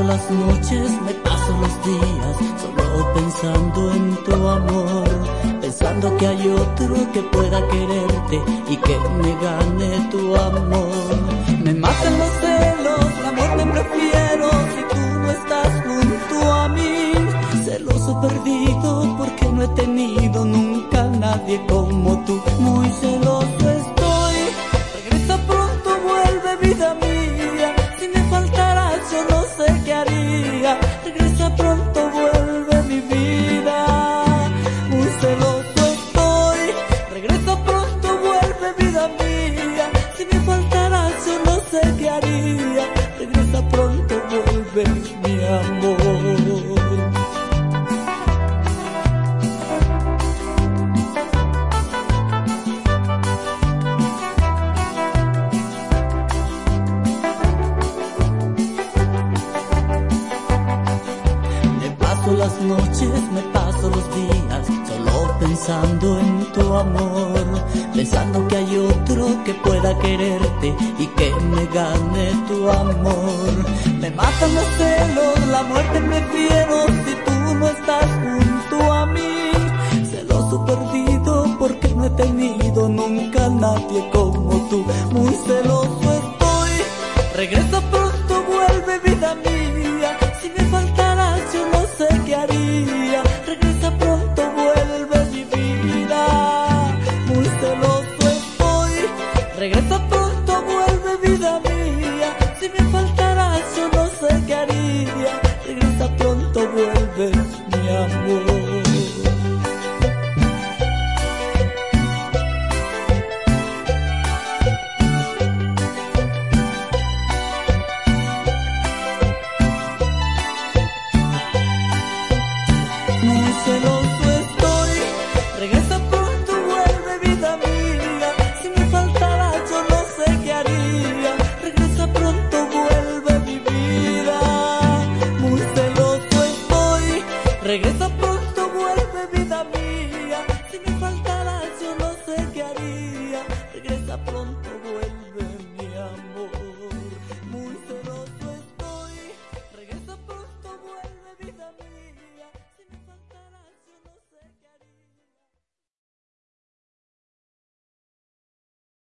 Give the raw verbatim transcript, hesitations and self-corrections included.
las noches, me paso los días solo pensando en tu amor, pensando que hay otro que pueda quererte y que me gane tu amor. Me matan los celos, la muerte prefiero si tú no estás junto a mí. Celoso perdido porque no he tenido nunca a nadie como tú. Muy celoso estoy, regresa pronto, vuelve vida mía. Si me faltaras yo no sé qué haría. Regresa pronto, vuelve mi vida. Muy celoso estoy, regresa pronto, vuelve vida mía. Si me faltaras yo no sé qué haría. Regresa pronto, vuelve mi amor. Las noches, me paso los días solo pensando en tu amor, pensando que hay otro que pueda quererte y que me gane tu amor. Me matan los celos, la muerte prefiero si tú no estás junto a mí. Celoso perdido porque no he tenido nunca a nadie como tú. Muy celoso estoy, regresa pronto, vuelve vida mía. Si me falta